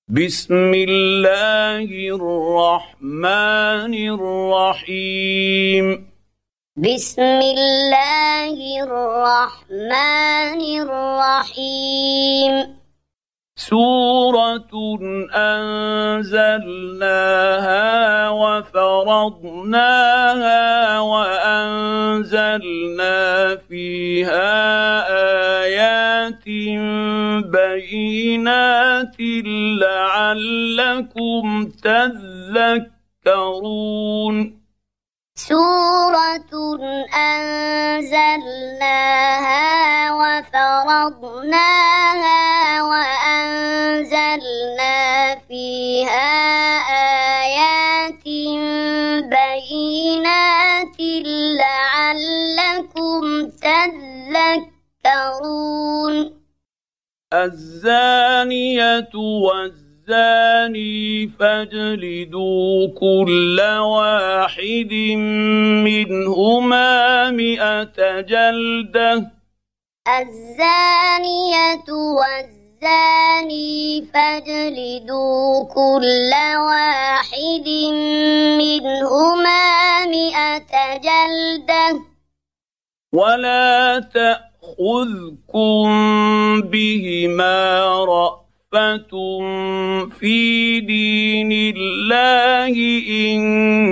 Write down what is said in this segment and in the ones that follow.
بسم الله الرحمن الرحيم بسم الله الرحمن الرحيم سورة أنزلناها وفرضناها وأنزلنا فيها آيات بينات لعلكم تذكرون سورة أنزلناها وفرضناها وأنزلنا فيها آيات بينات لعلكم تذكرون الزانية والزاني فاجلدوا كل واحد منهما 100 جلدة الزانية والزاني فاجلدوا كل واحد منهما 100 جلدة ولا تأخذكم بهما رأفة في دين الله إن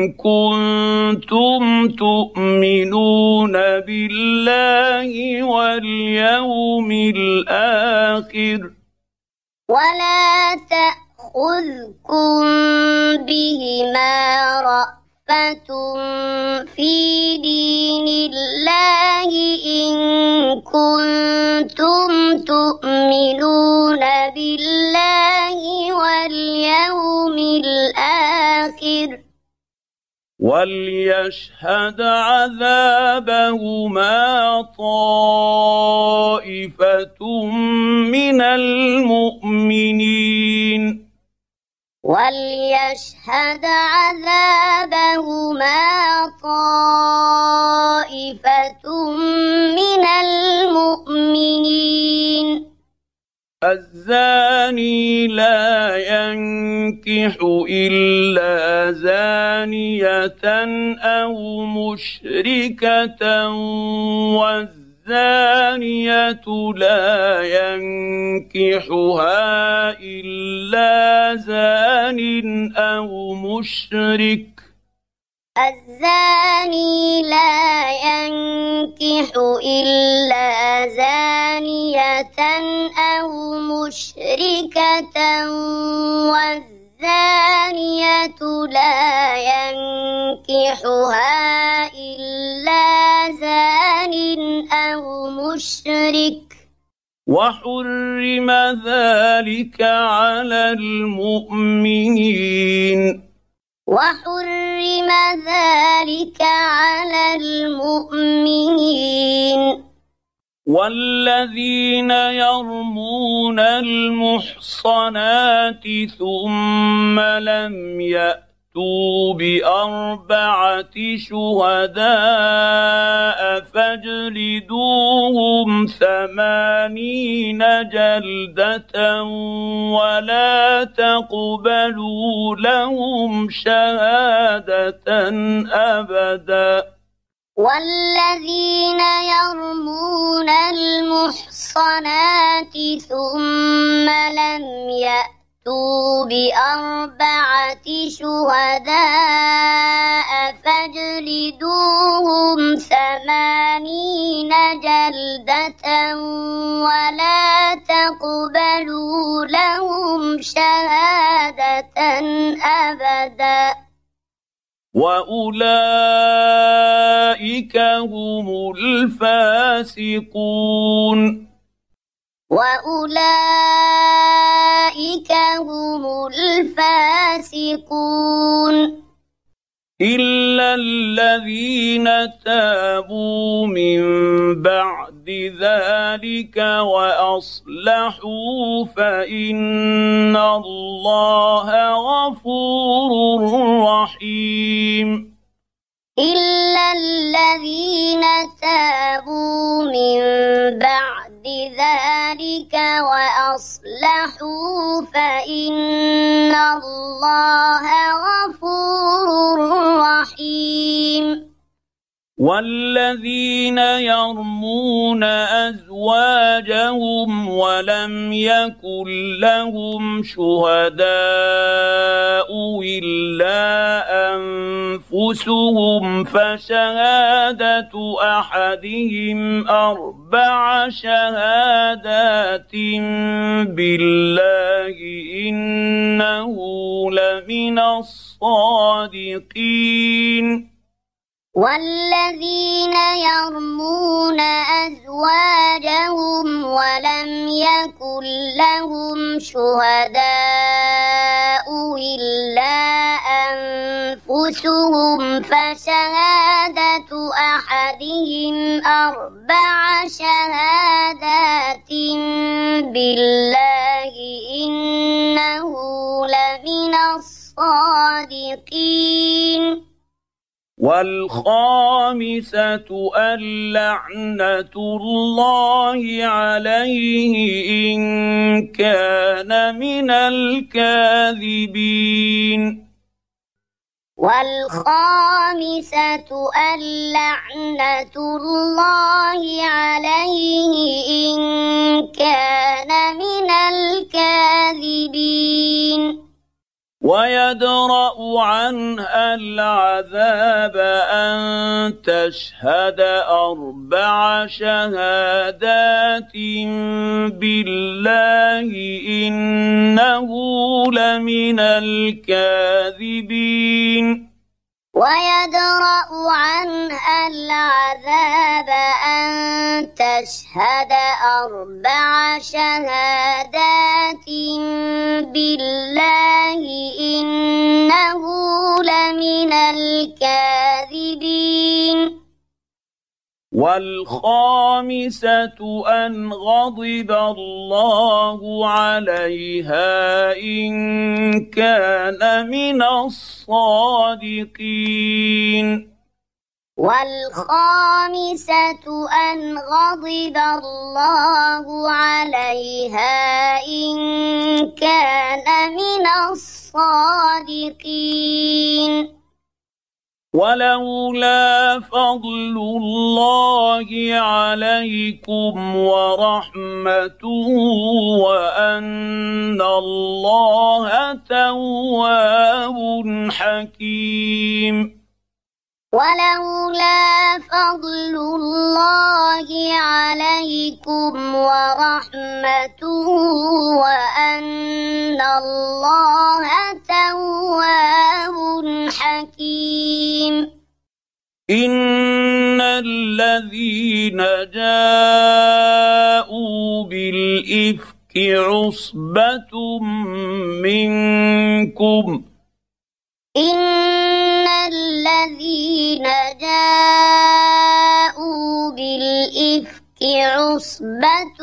كنتم تؤمنون بالله واليوم الآخر ولا تأخذكم بهما رأفة في دين الله إن كنتم تؤمنون بالله واليوم الآخر وليشهد عذابهما طائفة من المؤمنين وليشهد عذابهما طائفة من المؤمنين الزاني لا ينكح إلا زانية أو مشركة والزانية لا ينكحها إلا زان أو مشرك الزاني لا ينكح إلا زانية أو مشركة والزانية لا ينكحها إلا زان أو مشرك وحرم ذلك على المؤمنين وحرم ذلك على المؤمنين والذين يرمون المحصنات ثم لم يأتوا ب4 شهداء فاجلدوهم 80 جلدة ولا تقبلوا لهم شهادة أبدا والذين يرمون المحصنات ثم لم يأتوا ب4 شهداء فاجلدوهم 80 جلدة ولا تقبلوا لهم شهادة أبدا وأولئك هم الفاسقون وأولئك هم الفاسقون إلا الذين تابوا من بعد ذلك وأصلحوا فإن الله غفور رحيم إلا الذين تابوا من بعد ذلك وأصلحوا تَمْزَحُوا فَإِنَّ اللَّهَ غَفُورٌ رَّحِيمٌ والذين يرمون أزواجهم ولم يكن لهم شهداء إلا أنفسهم فشهادة أحدهم 4 شهادات بالله إنه لمن الصادقين والذين يرمون أزواجهم ولم يكن لهم شهداء إلا أنفسهم فشهادة أحدهم 4 شهادات بالله إنه لمن الصادقين والخامسة اللعنة الله عليه إن كان من الكاذبين والخامسة اللعنة الله عليه إن كان من الكاذبين ويدرأ عنها العذاب أن تشهد 4 شهادات بالله إنه لمن الكاذبين ويدرأ عنها العذاب أن تشهد 4 شهادات بالله إنه لمن الكاذبين والخامسة أن غضب الله عليها إن كان من الصادقين والخامسة أن غضب الله عليها إن كان من الصادقين ولولا فضل الله عليكم ورحمته وأن الله تواب حكيم ولولا فضل الله عليكم ورحمته وأن الله تواب حكيم إن الذين جاءوا بالإفك عصبة منكم إن الذين جاءوا بالإفك عصبة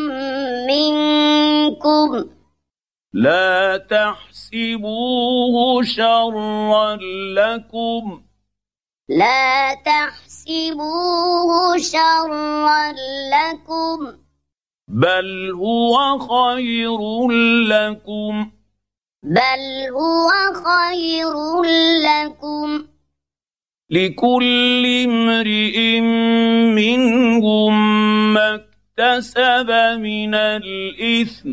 منكم لا تحسبوه شرا لكم لا تحسبوه شرا لكم بل هو خير لكم بل هو خير لكم لكل امرئ منهم ما اكتسب من الإثم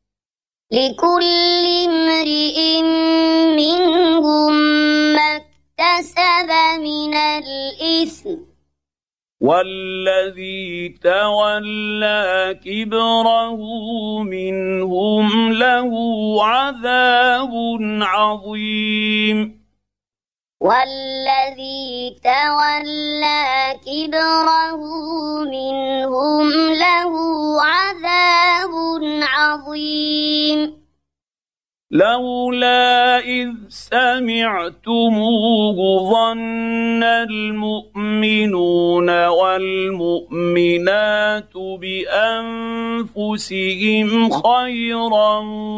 لكل امرئ منهم ما اكتسب من الإثم والذي تولى كبره منهم له عذاب عظيم والذي تولى كبره منهم له عذاب عظيم لولا إذ سمعتموه ظن المؤمنون والمؤمنات بأنفسهم خيرا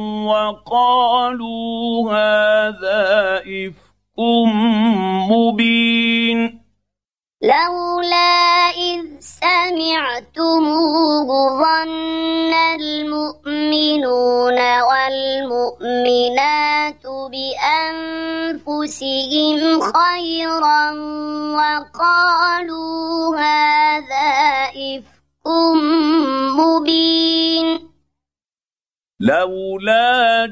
وقالوا هذا إفك مبين لولا إذ سمعتموه ظن المؤمنون والمؤمنات بأنفسهم خيرا وقالوا هذا إفك مبين لولا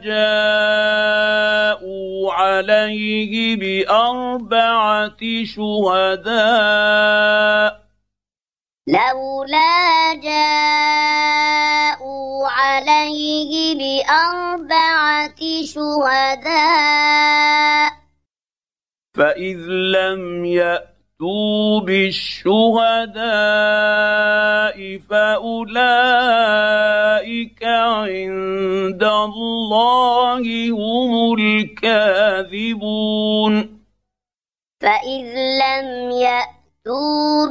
جاءوا عليه بأربعة شهداء لولا جاءوا عليه بأربعة شهداء فإذ لم يأتوا بالشهداء فأولئك عند الله هم الكاذبون فإذ لم يأتوا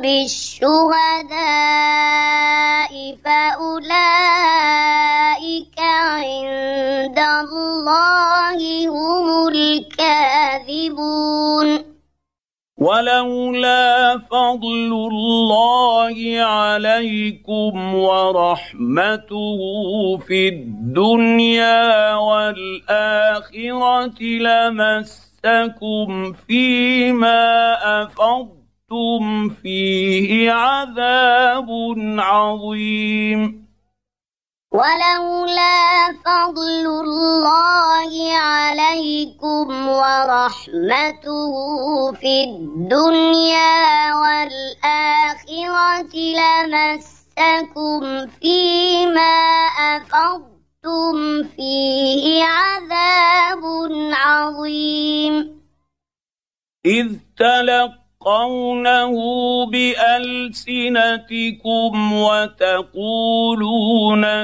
بالشهداء فأولئك عند الله هم الكاذبون ولولا فضل الله عليكم ورحمته في الدنيا والآخرة لمسكم فيما أفضتم فيه عذاب عظيم ولولا فضل الله عليكم ورحمته في الدنيا والآخرة لمسكم فيما أفضتم فيه عذاب عظيم إذ تلقونه بألسنتكم وتقولون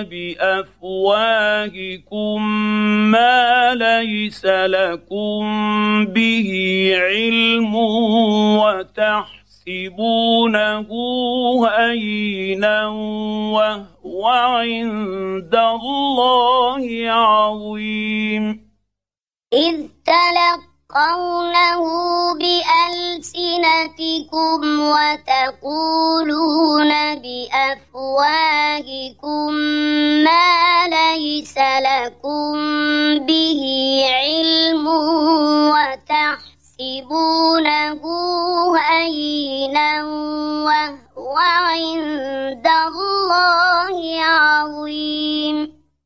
بأفواهكم ما ليس لكم به علم وتحسبونه هينا وهو عند الله عظيم إذ تلقونه بألسنتكم وتقولون بأفواهكم ما ليس لكم به علم وتحسبونه هينا وهو عند الله عظيم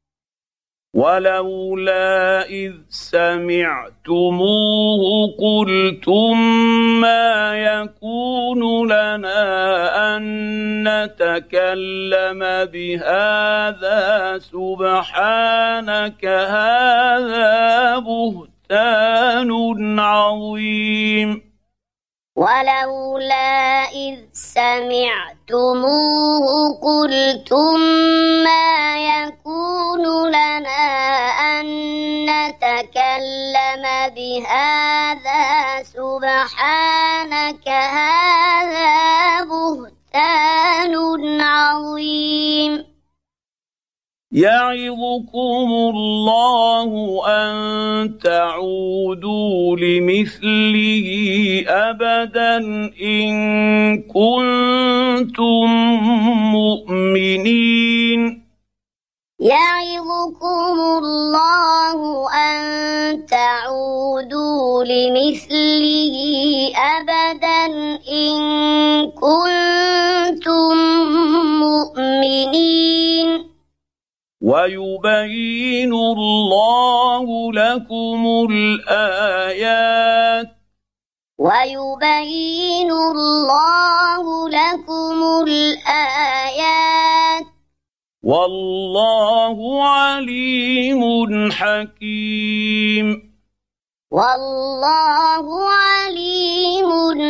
ولولا إذ سمعتموه قلتم ما يكون لنا أن نتكلم بهذا سبحانك هذا بهتان عظيم ولولا إذ سمعتموه قلتم ما يكون لنا أن نتكلم بهذا سبحانك هذا بهتان عظيم يعظكم الله أن تعودوا لمثله أبدا إن كنتم مؤمنين يعظكم الله أن تعودوا لمثله أبدا إن كنتم مؤمنين ويبين الله لكم الآيات ويبين الله لكم الآيات والله عليم حكيم والله عليم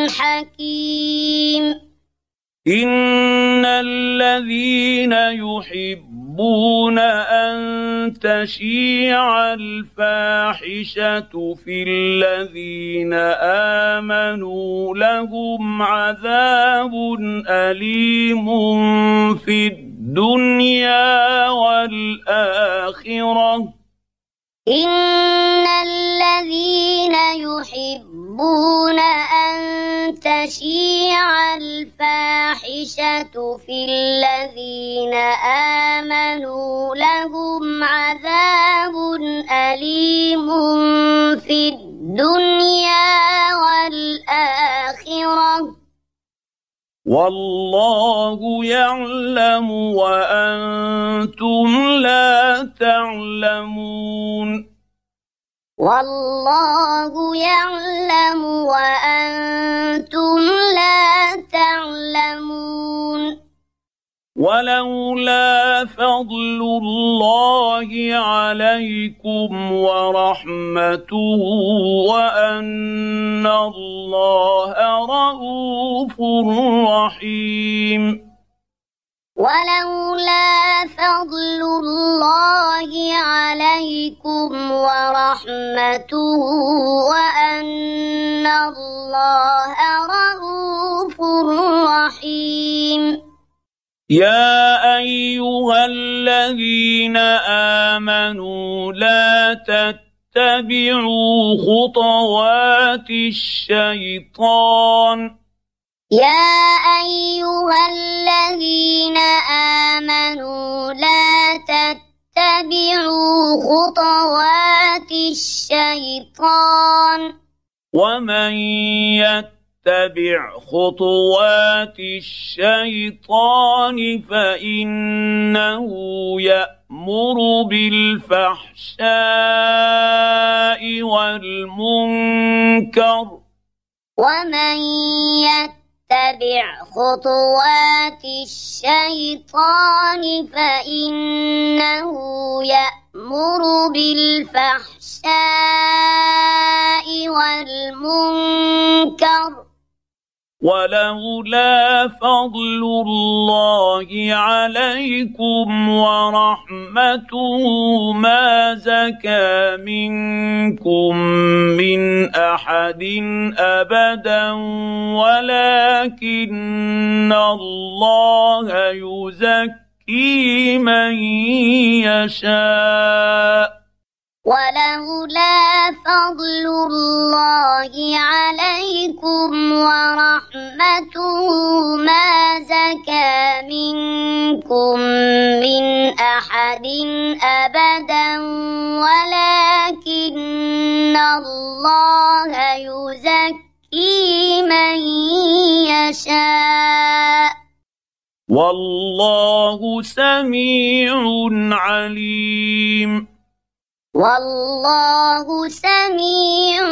حكيم إن الذين يحبون أن تشيع الفاحشة في الذين آمنوا لهم عذاب أليم في الدنيا والآخرة إن الذين يحبون أن تشيع الفاحشة في الذين آمنوا لهم عذاب أليم في الدنيا والآخرة والله يعلم وأنتم لا تعلمون والله يعلم وأنتم لا تعلمون ولولا فضل الله عليكم ورحمته وأن الله رءوف رحيم ولولا فضل الله عليكم ورحمته وأن الله رءوف رحيم يا أيها الذين آمنوا لا تتبعوا خطوات الشيطان يا أيها الذين آمنوا لا تتبعوا خطوات الشيطان ومن يتبع خطوات الشيطان فإنه يأمر بالفحشاء والمنكر ومن يتبع خطوات الشيطان فإنه يأمر بالفحشاء والمنكر ولولا فضل الله عليكم ورحمته ما زكى منكم من أحد أبدا ولكن الله يزكي من يشاء ولولا فضل الله عليكم ورحمته ما زكى منكم من أحد أبدا ولكن الله يزكي من يشاء والله سميع عليم والله سميع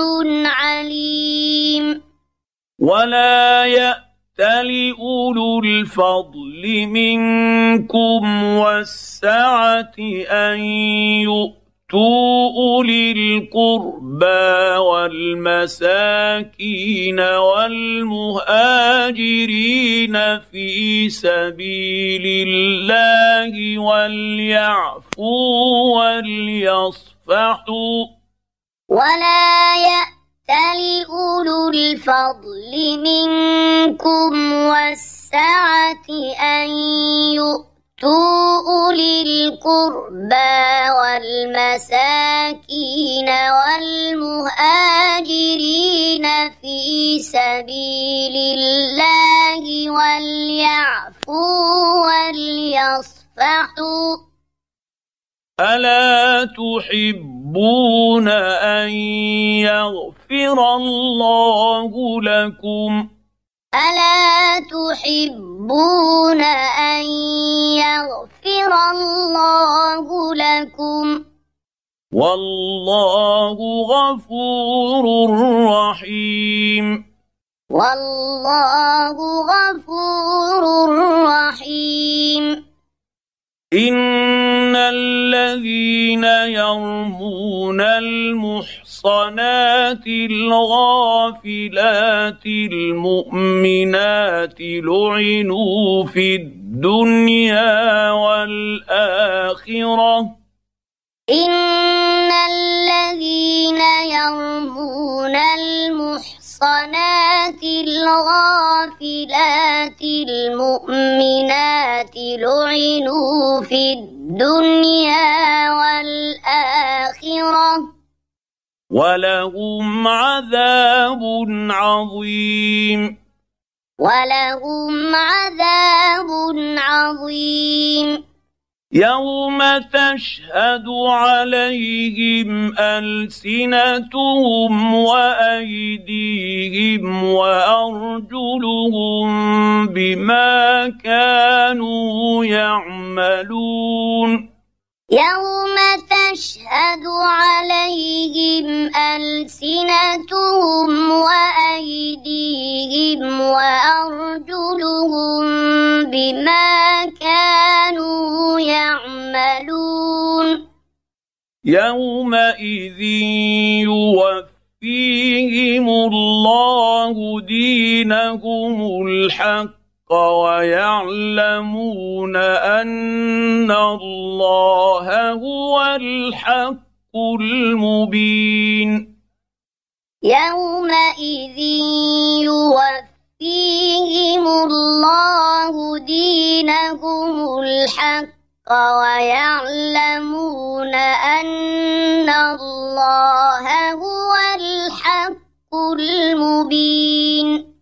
عليم ولا يأتل أولو الفضل منكم والسعة أن يؤتوا أولي القربى والمساكين والمهاجرين في سبيل الله وليعفوا وليصفحوا ولا يأتل أولو الفضل منكم والسعة أن يؤتوا أولي القربى والمساكين والمهاجرين في سبيل الله وليعفوا وليصفحوا ألا تحبون أن يغفر الله لكم ألا تحبون أن يغفر الله لكم والله غفور رحيم والله غفور رحيم إن الذين يرمون المحصنات الغافلات المؤمنات لعنوا في الدنيا والآخرة إن الذين يرمون المحصنات الغافلات المؤمنات لعنوا في الدنيا والآخرة ولهم عذاب عظيم ولهم عذاب عظيم. يوم تشهد عليهم ألسنتهم وأيديهم وأرجلهم بما كانوا يعملون. يوم تشهد عليهم ألسنتهم وأيديهم وأرجلهم بما كانوا يعملون. يومئذ يوفيهم الله دينهم الحق ويعلمون أن الله هو الحق المبين. يومئذ يوفيهم الله دينهم الحق ويعلمون أن الله هو الحق المبين.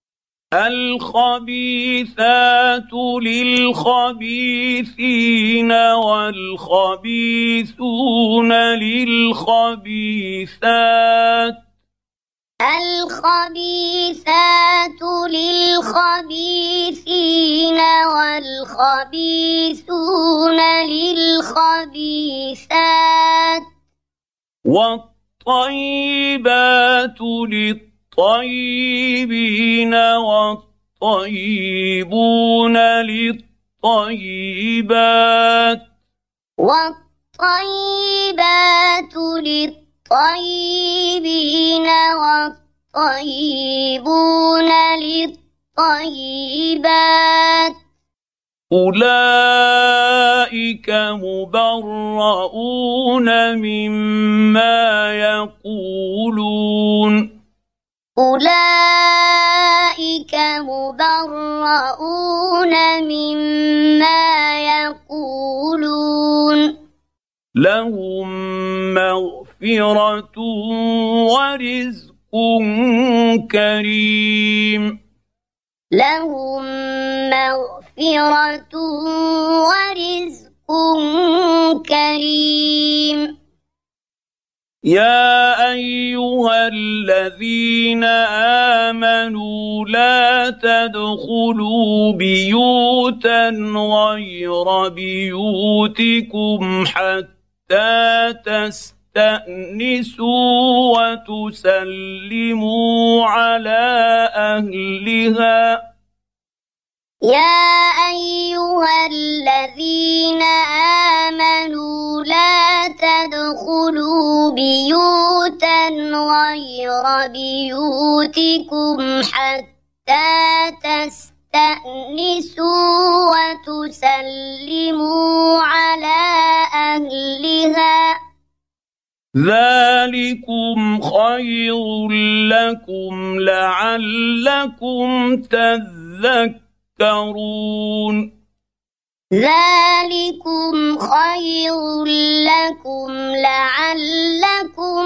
الخبيثات للخبيثين والخبيثون للخبيثات. الخبيثات للخبيثين والخبيثون للخبيثات. والطيبات للطيبين والطيبون للطيبات. والطيبات للطيبين والطيبون للطيبات. أولئك مبرؤون مما يقولون. أولئك مبرؤون مما يقولون. لهم مغفرة ورزق كريم. لهم مغفرة ورزق كريم. يا أيها الذين آمنوا لا تدخلوا بيوتا غير بيوتكم حتى تستأنسوا وتسلموا على أهلها. يا أيها الذين آمنوا لا تدخلوا بيوتا غير بيوتكم حتى تستأنسوا وتسلموا على أهلها. ذلكم خير لكم لعلكم تذكرون. ذلكم خير لكم لعلكم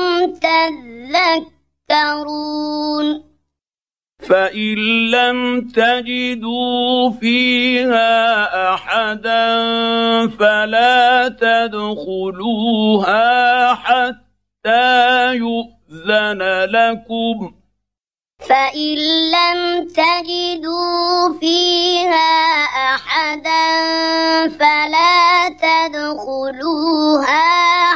تذكرون. فإن لم تجدوا فيها أحدا فلا تدخلوها حتى يؤذن لكم. فإن لم تجدوا فيها أحدا فلا تدخلوها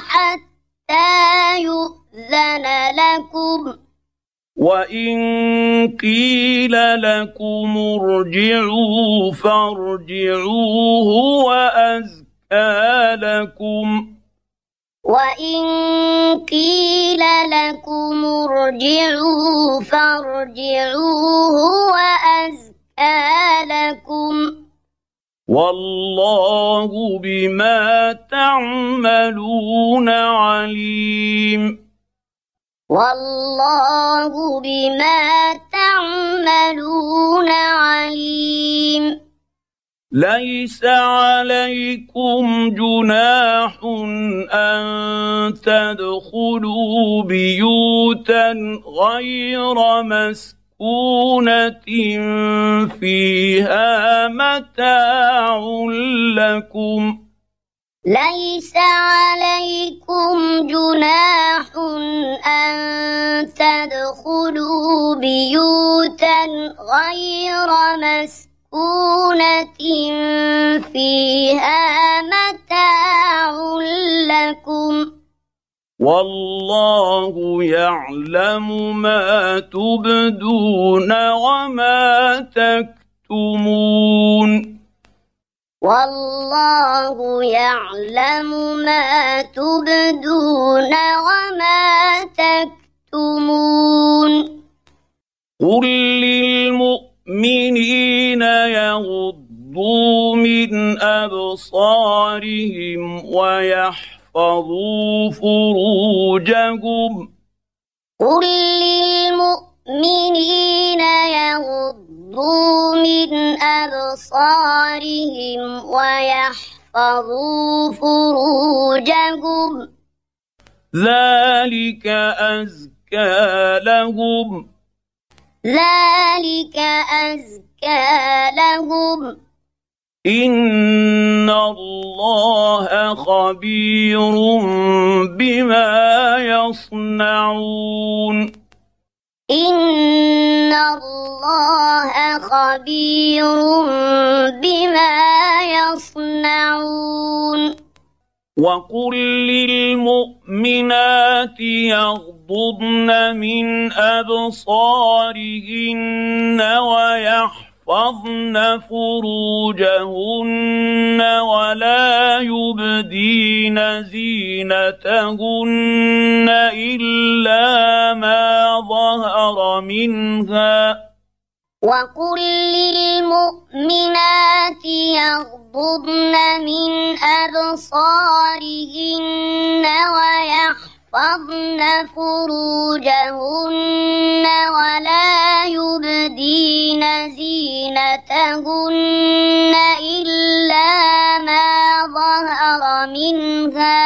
حتى يؤذن لكم. وإن قيل لكم ارجعوا فارجعوا هو أزكى لكم. وإن قيل لكم ارجعوا فارجعوا هو أزكى لكم. والله بما تعملون عليم. والله بما تعملون عليم. ليس عليكم جناح أن تدخلوا بيوتا غير مسكونة مسكونة فيها متاع لكم ليس عليكم جناح أن تدخلوا بيوتا غير مسكونة فيها متاع لكم والله يعلم ما تبدون وما تكتمون والله يعلم ما تبدون وما تكتمون قل للمؤمنين يغضوا من أبصارهم ويحفظوا فروجهم قل للمؤمنين يغضوا من أبصارهم ويحفظوا فروجهم ذلك أزكى لهم ذلك أزكى لهم إن الله خبير بما يصنعون إن الله خبير بما يصنعون وقل للمؤمنات يغضضن من أبصارهن ويحفظن فروجهن ولا يبدين زينتهن إلا ما ظهر منها وقل للمؤمنات يغضضن من أبصارهن ويحفظن فروجهن ولا يبدين زينتهن إلا ما ظهر منها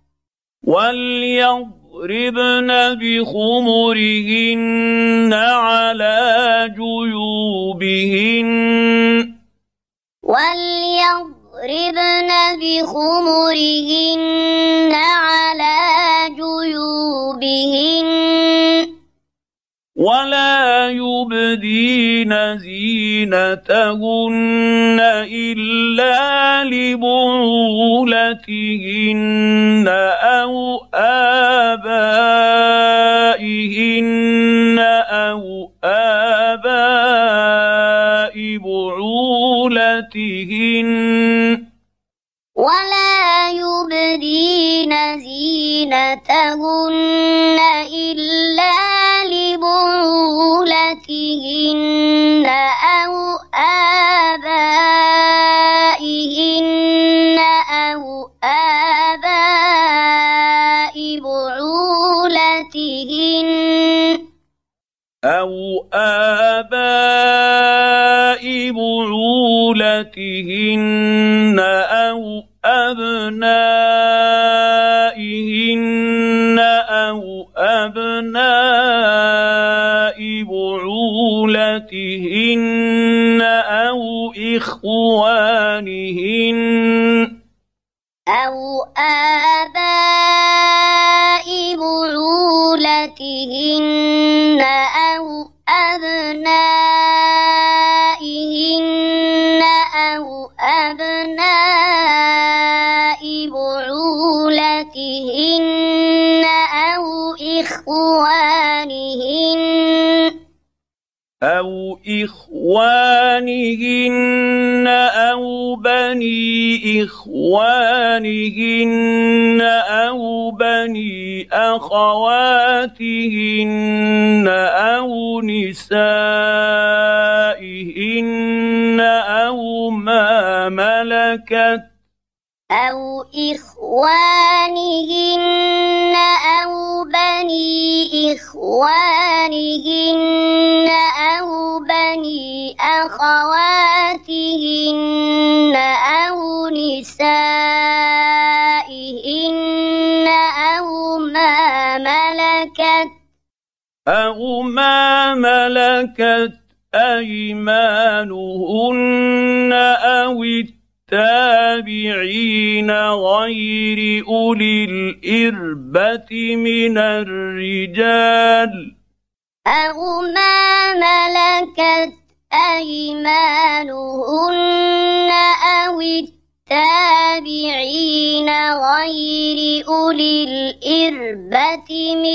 وليضربن بخمرهن على جيوبهن وليضربن بخمرهن على جيوبهن ولا يبدين زينتهن إلا لبعولتهن أو آبائهن أو آباء بعولتهن ولا يبدين زينتهن إلا لبعولتهن أو آبائهن أو آباء بعولتهن أو آباء بعولتهن أو أبنائهن أو أبناء بعولتهن أو إخوانهن أو آباء بعولتهن أو أبنائهن أو أبناء بعولتهن أو إخوانهن أو بني إخوانهن أو بني أخواتهن أو نسائهن أو ما ملكت أو إخوانهن أو بني إخوانهن أو بني أخواتهن أو نسائهن أو ما ملكت أو ما ملكت أيمانهن أو التابعين غير أولي الإربة من الرجال أو ما ملكت أيمانهن أو التابعين غير أولي الإربة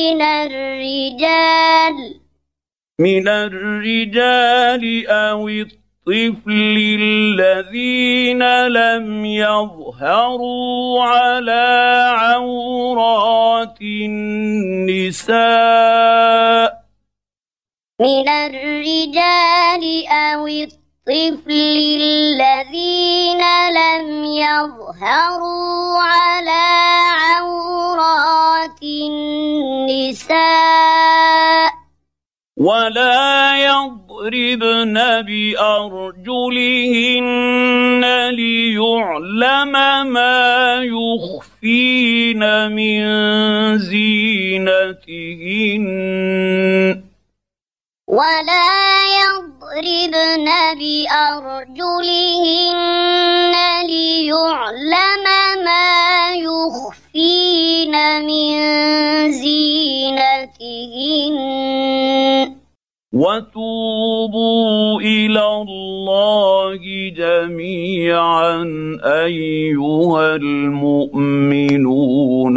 من الرجال أو الطفل الذين لم يظهروا على عورات النساء من الرجال أو الطفل الذين لم يظهروا على عورات النساء ولا يضربن بأرجلهن ليعلم ما يخفين من زينتهن ولا يضربن بأرجلهن ليعلم ما يخفين من زينتهن وتوبوا إلى الله جميعا أيها المؤمنون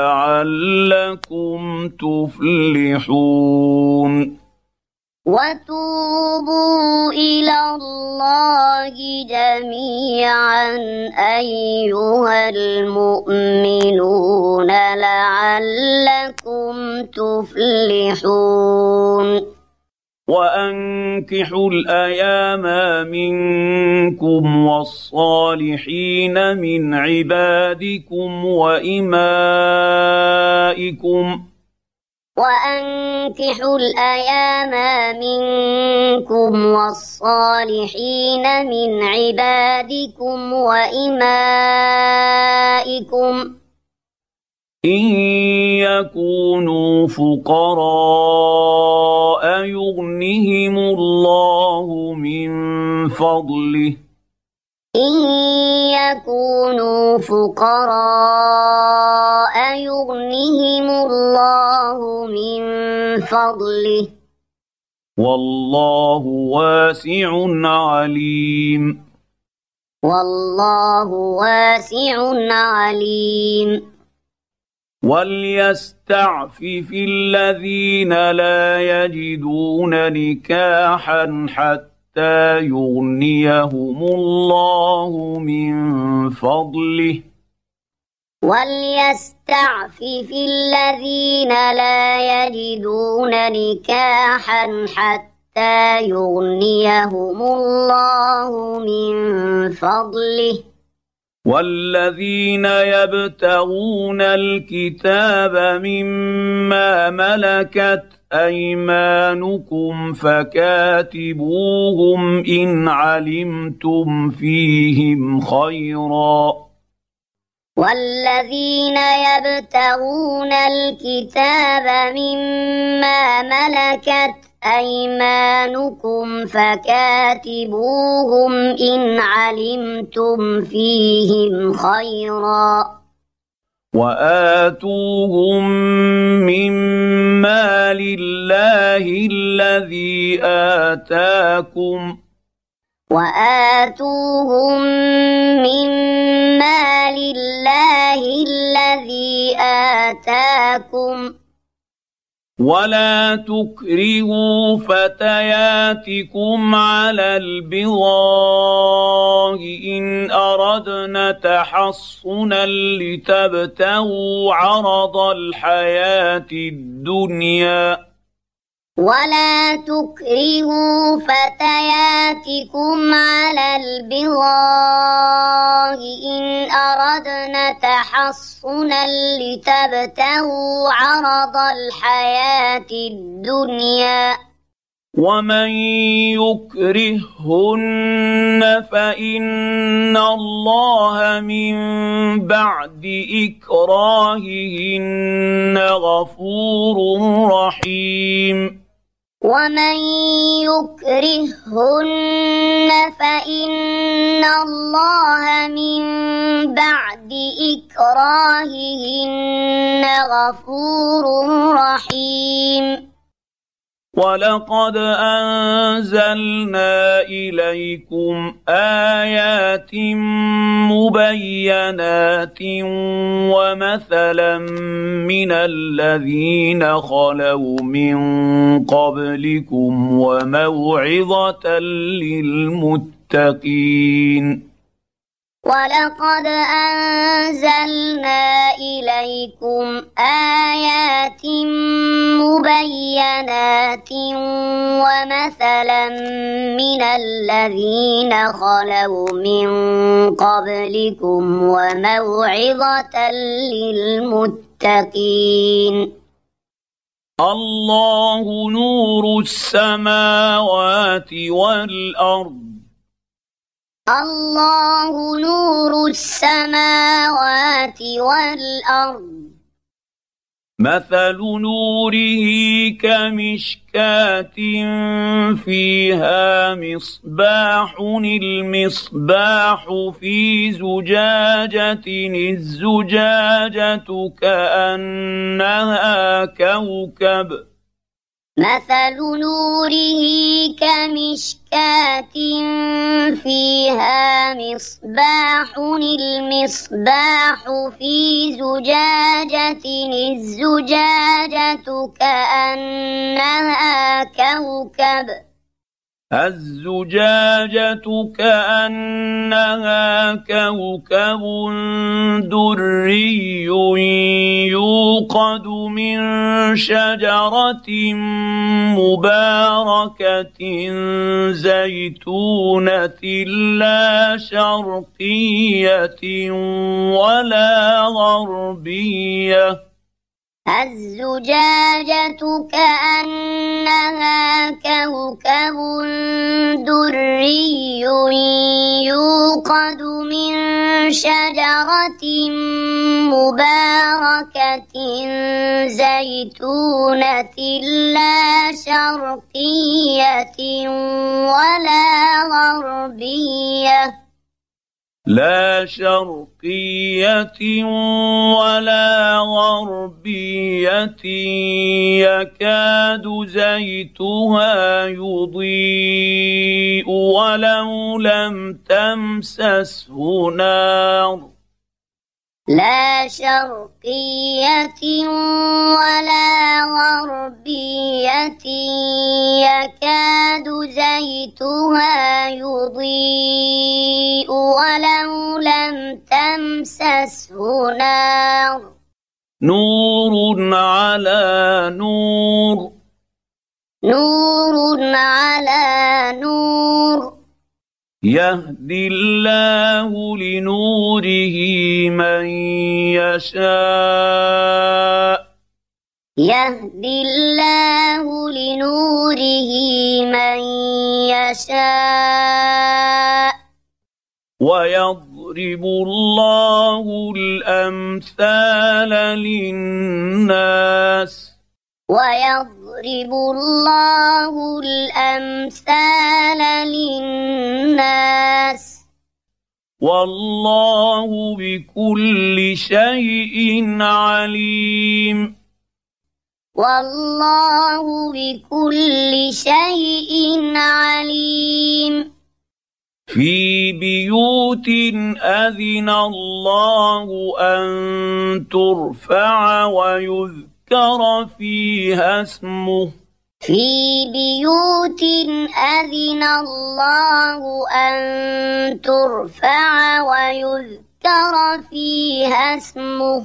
لعلكم تفلحون وتوبوا إلى الله جميعا أيها المؤمنون لعلكم تفلحون وأنكحوا الأيام منكم والصالحين من عبادكم وإمائكم وأنكحوا الأيام منكم والصالحين من عبادكم وإمائكم إن يكونوا فقراء يغنهم الله من فضله إن يكونوا فقراء يغنهم الله من فضله والله واسع عليم والله واسع عليم وليستعفف الذين لا يجدون نكاحا حتى يغنيهم الله من فضله وليستعفف الذين لا يجدون نكاحا حتى يغنيهم الله من فضله والذين يبتغون الكتاب مما ملكت أيمانكم فكاتبوهم إن علمتم فيهم خيرا والذين يبتغون الكتاب مما ملكت أيمانكم فكاتبوهم إن علمتم فيهم خيرا وآتوهم مما لله الذي آتاكم وآتوهم مما لله الذي آتاكم ولا تكرهوا فتياتكم على البغاء إن أردنا تحصنا لتبتغوا عرض الحياة الدنيا ولا تكرهوا فتياتكم على البغاء إن أردنا تحصنا لتبتغوا عرض الحياة الدنيا ومن يكرههن فإن الله من بعد إكراههن غفور رحيم ومن يكرههن فإن الله من بعد إكراههن غفور رحيم ولقد أنزلنا إليكم آيات مبينات ومثلا من الذين خلوا من قبلكم وموعظة للمتقين ولقد أنزلنا إليكم آيات مبينات ومثلا من الذين خلوا من قبلكم وموعظة للمتقين الله نور السماوات والأرض الله نور السماوات والأرض مثل نوره كمشكاة فيها مصباح المصباح في زجاجة الزجاجة كأنها كوكب مثل نوره كمشكاة فيها مصباح المصباح في زجاجة الزجاجة كأنها كوكب الزجاجة كأنها كوكب دري يوقد من شجرة مباركة زيتونة لا شرقية ولا غربية الزجاجة كأنها كوكب دري يوقد من شجرة مباركة زيتونة لا شرقية ولا غربية لا شرقية ولا غربية يكاد زيتها يضيء ولو لم تمسسه نار لا شرقية ولا غربية يكاد زيتها يضيء ولو لم تمسسه نار نور على نور نور على نور يهدي الله لنوره من يشاء يهدي الله لنوره من يشاء ويضرب الله الأمثال للناس ويضرب الله الأمثال للناس والله بكل شيء عليم والله بكل شيء عليم في بيوت أذن الله أن ترفع ويذكر فيها اسمه في بيوت أذن الله أن ترفع ويذكر فيها اسمه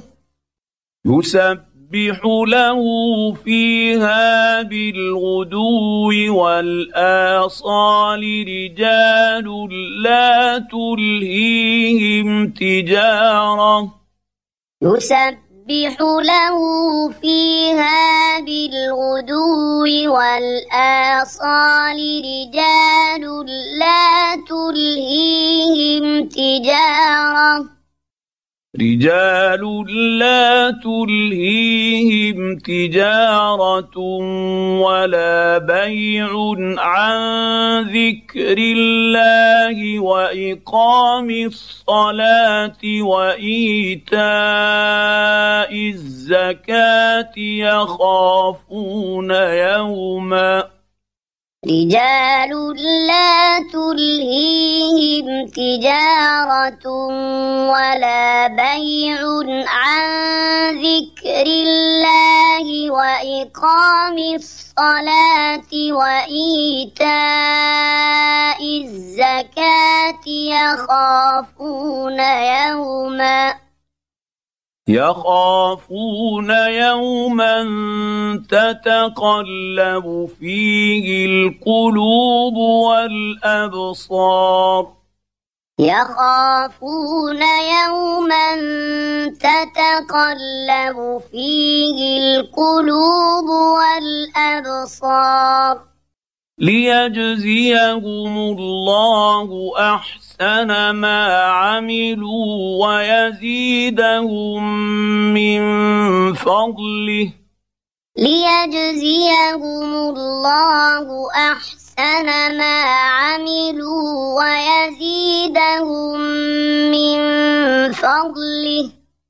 يسبح له فيها بالغدو والآصال رجال لا تلهيهم تجارة يسبح له فيها بالغدو والآصال رجال لا تلهيهم تجارة رجال لا تلهيهم تجارة ولا بيع عن ذكر الله وإقام الصلاة وإيتاء الزكاة رجال لا تلهيهم تجارة ولا بيع عن ذكر الله وإقام الصلاة وإيتاء الزكاة يخافون يوما تتقلب فيه القلوب والأبصار يخافون يوما تتقلب فيه القلوب والأبصار ليجزيهم الله أحسن ما عملوا ويزيدهم من فضله ليجزيهم الله أحسن ما عملوا ويزيدهم من فضله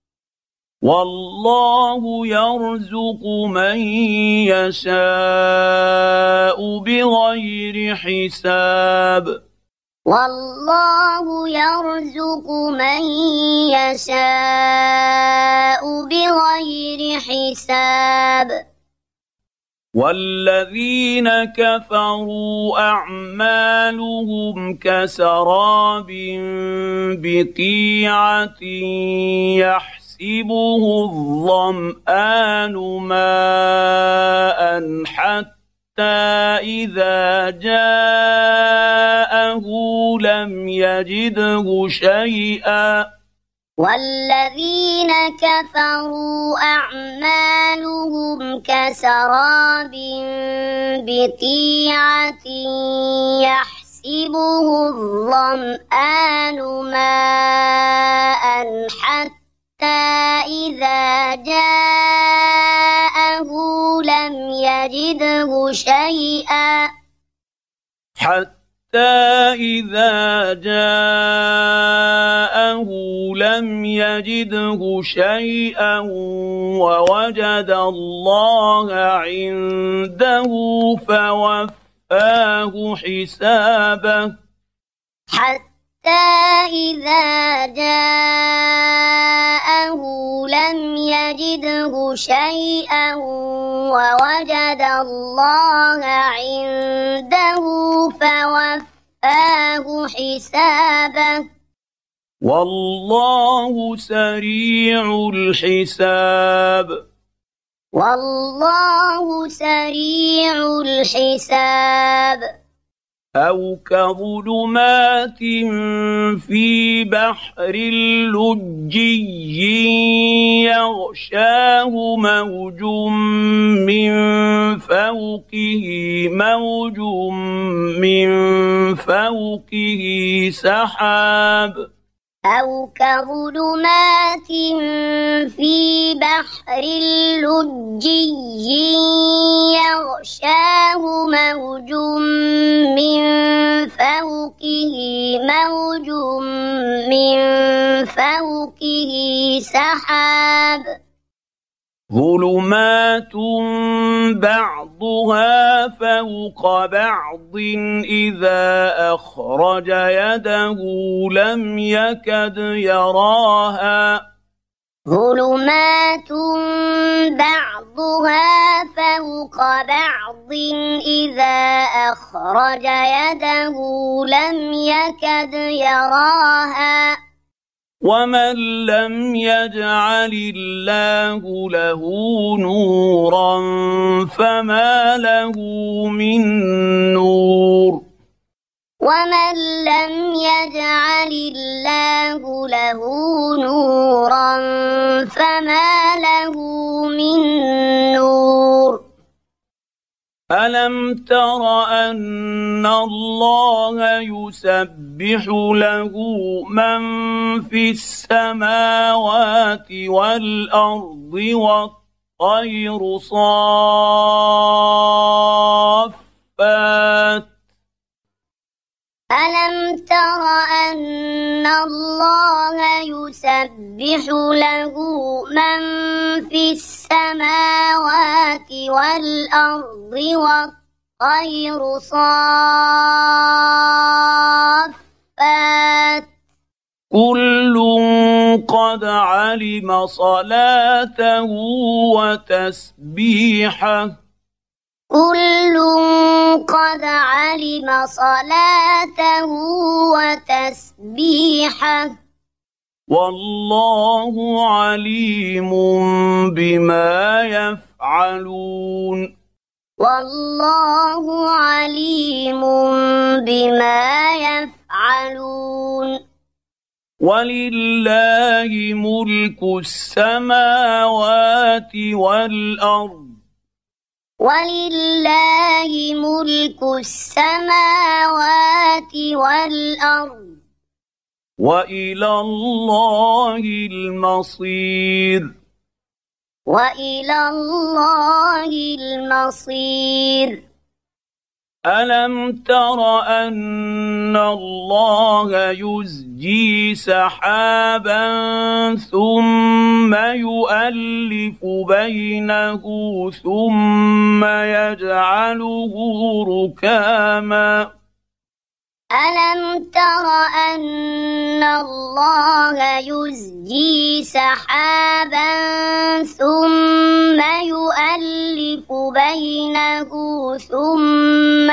والله يرزق من يشاء بغير حساب والله يرزق من يشاء بغير حساب والذين كفروا أعمالهم كسراب بقيعة يحسبه الظمآن ماء حتى إذا جاءه لم يجده شيئا والذين كفروا أعمالهم كسراب بقيعة يحسبه الظمآن ماء حتى إذا جاءه لم يجده شيئا إذا جاءه لم يجده شيئا ووجد الله عنده فوفاه حسابه حتى إذا جاءه لم يجده شيئا ووجد الله عنده فوفاه حسابه والله سريع الحساب والله سريع الحساب أو كظلمات في بحر لجي يغشاه موج من فوقه موج من فوقه سحاب أو كظلمات في بحر لجي يغشاه موج من فوقه موج من فوقه سحاب ظلمات بعضها فوق بعض إذا أخرج يده لم يكد يراها ظلمات بعضها فوق بعض إذا أخرج يده لم يكد يراها ومن لم يجعل الله له نورا فما له من نور ومن لم يجعل الله له نورا فما له من نور ألم تر أن الله يسبح له من في السماوات والأرض والطير صافات ألم تر أن الله يسبح له من في السماوات والأرض والطير صافات كل قد علم صلاته وتسبيحه كل قد علم صلاته وتسبيحه والله عليم بما يفعلون والله عليم بما يفعلون ولله ملك السماوات والأرض ولله ملك السماوات والأرض وإلى الله المصير وإلى الله المصير ألم تر أن الله يزجي سحابا ثم يؤلف بينه ثم يجعله ركاما ألم تر أن الله يزجي سحابا ثم يؤلف بينه ثم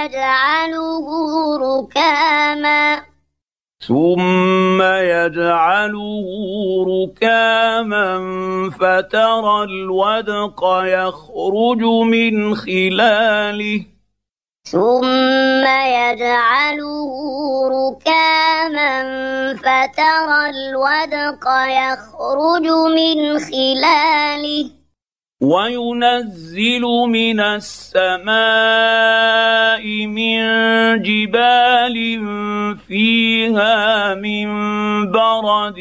يجعله ركاما فترى الودق يخرج من خلاله ثم يجعله ركاما فترى الودق يخرج من خلاله وينزل من السماء من جبال فيها من برد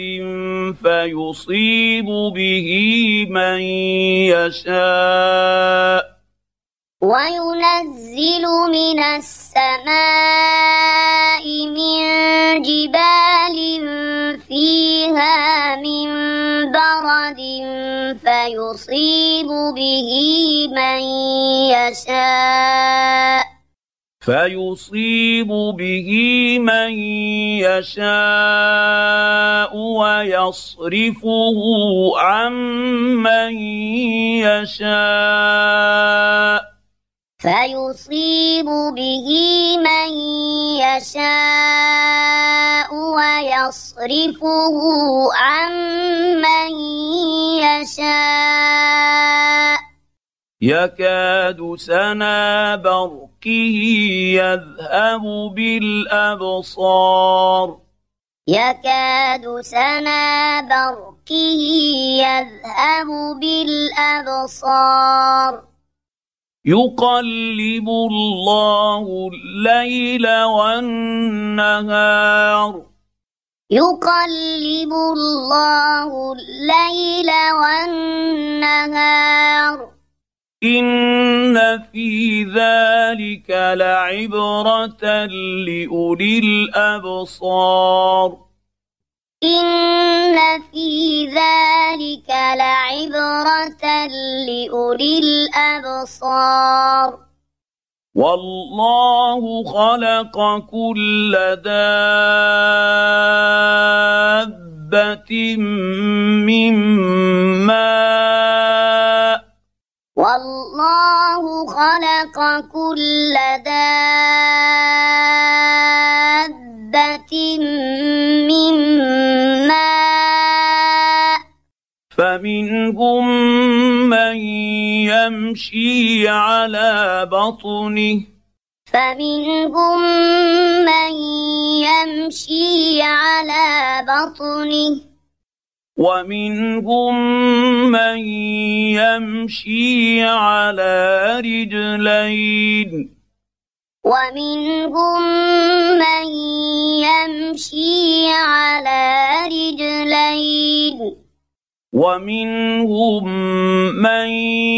فيصيب به من يشاء وينزل من السماء من جبال فيها من برد فيصيب به من يشاء ويصرفه عن من يشاء فيصيب به من يشاء ويصرفه عن من يشاء يكاد سنا برقه يذهب بالأبصار يكاد سنا برقه يذهب بالأبصار يقلب الله الليل والنهار يقلب الله الليل والنهار إن في ذلك لعبرة لأولي الأبصار إن في ذلك لعبرة لأولي الأبصار والله خلق كل دابة من ماء والله خلق كل دابة من ماء فمنهم من يمشي على بطنه فمنهم من يمشي على بطنه ومنهم من يمشي على رجلين ومنهم من يمشي على رجلين ومنهم من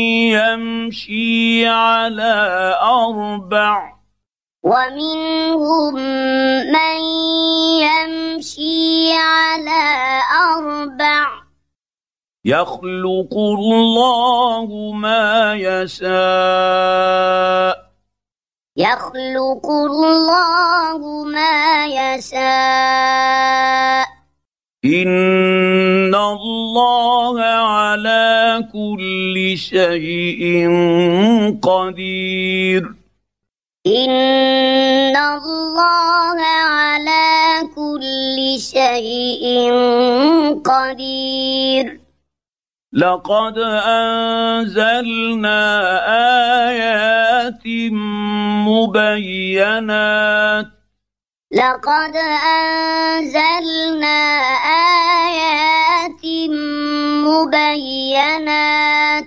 يمشي على أربع ومنهم من يمشي على أربع يخلق الله ما يشاء يخلق الله ما يشاء إن الله على كل شيء قدير إن الله على كل شيء قدير لقد أنزلنا آيات مبينات لقد أنزلنا آيات مبينات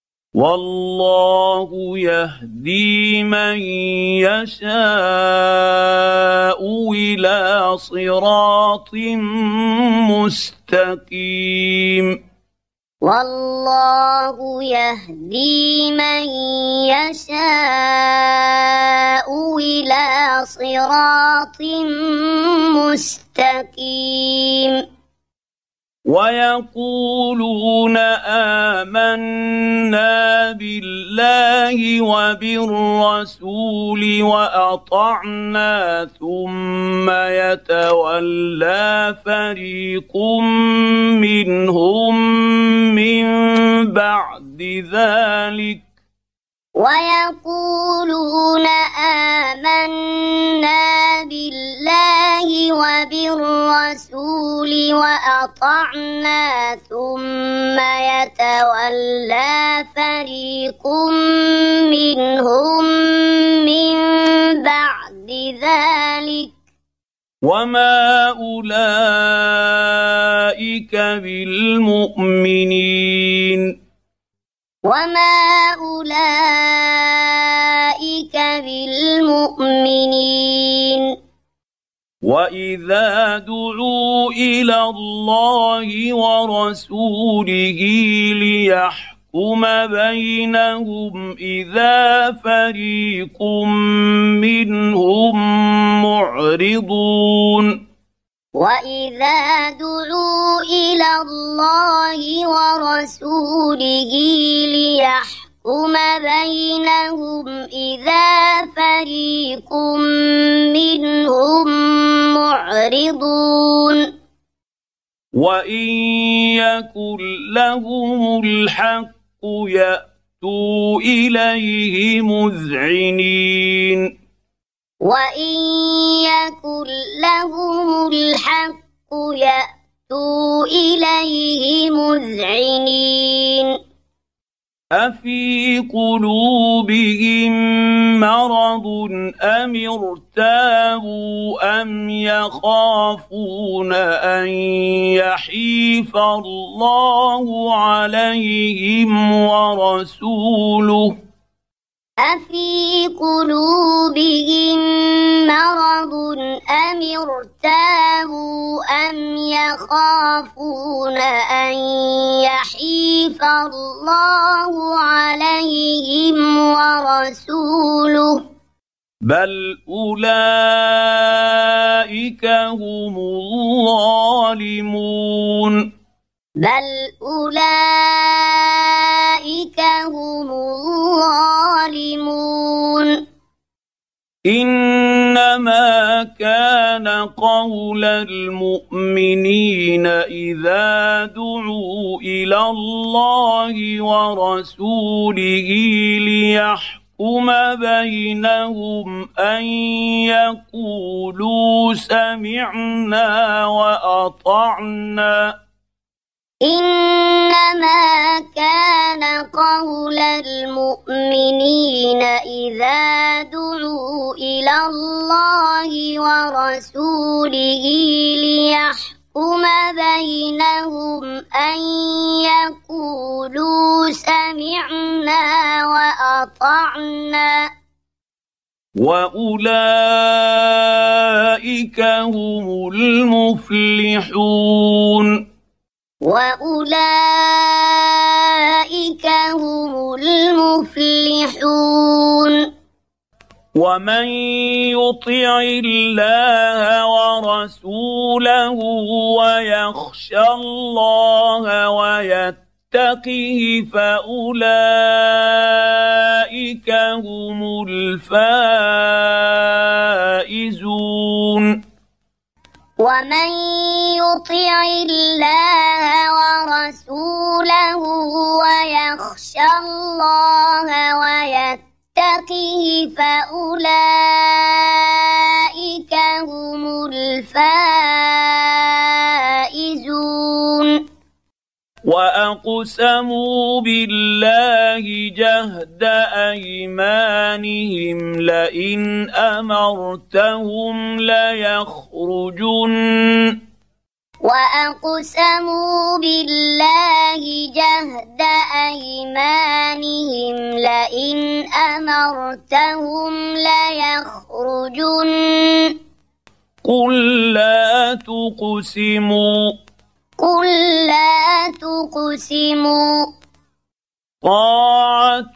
والله يهدي من يشاء إلى صراط مستقيم والله يهدي من يشاء إلى صراط مستقيم ويقولون آمنا بالله وبالرسول وأطعنا ثم يتولى فريق منهم من بعد ذلك ويقولون آمنا بالله وبالرسول وأطعنا ثم يتولى فريق منهم من بعد ذلك وما أولئك بالمؤمنين وما أولئك بالمؤمنين وإذا دعوا إلى الله ورسوله ليحكم بينهم إذا فريق منهم معرضون وإذا دعوا إلى الله ورسوله ليحكم بينهم إذا فريق منهم معرضون وإن يكن لهم الحق يأتوا إليه مذعنين وإن يكن لهم الحق يأتوا إليه مذعنين أفي قلوبهم مرض أم ارتابوا أم يخافون أن يحيف الله عليهم ورسوله أفي قلوبهم مرض أم ارتابوا أم يخافون أن يحيف الله عليهم ورسوله بل أولئك هم الظالمون بل أولئك هم الظالمون إنما كان قول المؤمنين إذا دعوا إلى الله ورسوله ليحكم بينهم أن يقولوا سمعنا وأطعنا إنما كان قول المؤمنين إذا دعوا إلى الله ورسوله ليحكم بينهم أن يقولوا سمعنا وأطعنا وأولئك هم المفلحون وأولئك هم المفلحون ومن يطع الله ورسوله ويخشى الله ويتقه فأولئك هم الفائزون ومن يطع الله ورسوله ويخشى الله ويتقه فأولئك هم الفائزون وأقسموا بالله جهد أيمانهم لئن أمرتهم ليخرجن وأقسموا بالله جهد أيمانهم لئن أمرتهم ليخرجن قل لا تقسموا طاعة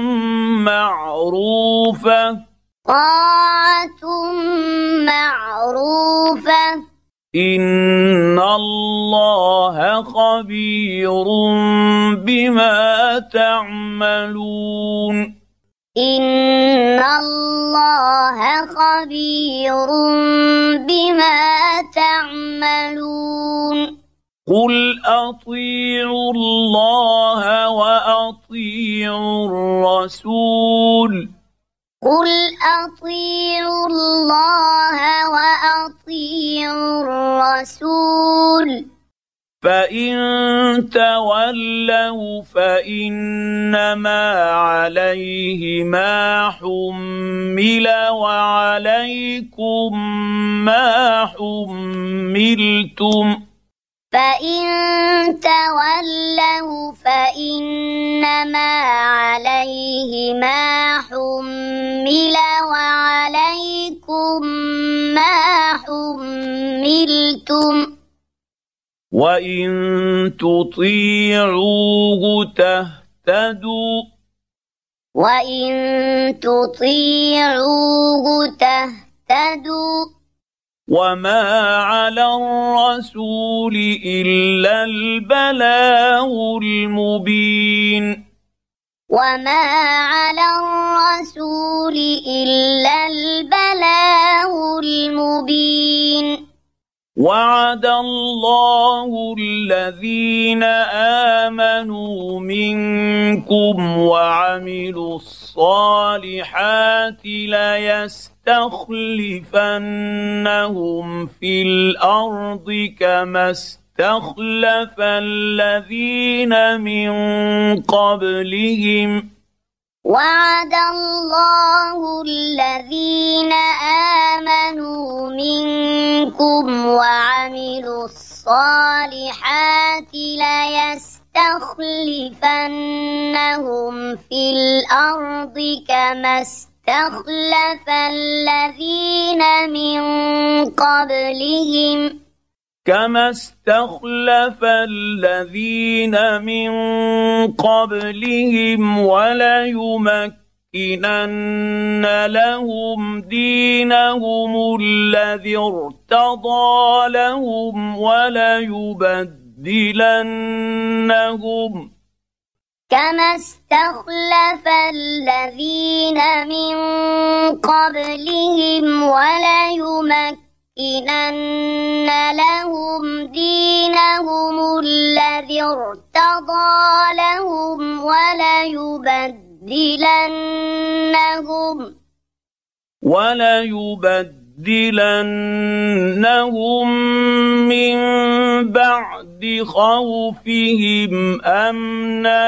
معروفة إن الله خبير بما تعملون إن الله خبير بما تعملون قل أطيعوا الله وأطيعوا الرسول قل أطيعوا الله وأطيعوا الرسول فإن تولوا فإنما عليه ما حمل وعليكم ما حملتم فإن تولوا فإنما عليه ما حمل وعليكم ما حملتم وإن تطيعوه تهتدوا وما على الرسول إلا البلاغ المبين وعد الله الذين آمنوا منكم وعملوا الصالحات ليستخلفنهم في الأرض كما استخلف الذين من قبلهم وعد الله الذين آمنوا منكم وعملوا الصالحات ليستخلفنهم في الأرض كما استخلف الذين من قبلهم وليمكنن لهم دينهم الذي ارتضى لهم كما استخلف الذين من قبلهم وليمكنن لهم دينهم الذي ارتضى لهم وليبدلنهم من بعد خوفهم أمنا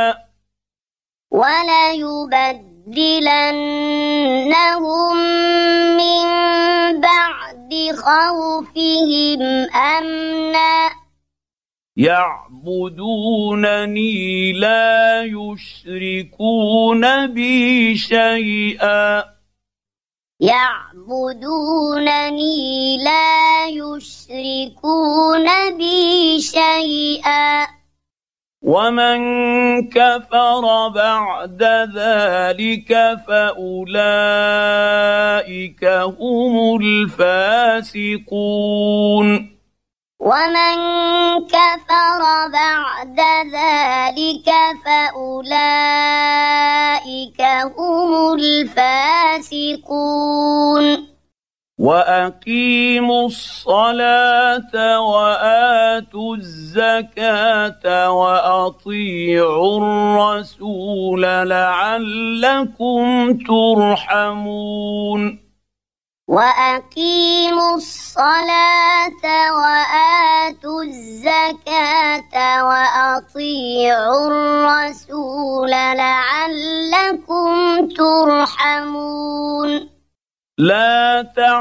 وليبدلنهم من بعد خوفهم أمنا يعبدونني لا يشركون بي شيئا يعبدونني لا يشركون بي شيئا ومن كفر بعد ذلك فأولئك هم الفاسقون ومن كفر بعد ذلك فأولئك هم الفاسقون وأقيموا الصلاة وآتوا الزكاة وأطيعوا الرسول لعلكم ترحمون وأقيموا الصلاة وآتوا الزكاة وأطيعوا الرسول لعلكم ترحمون لا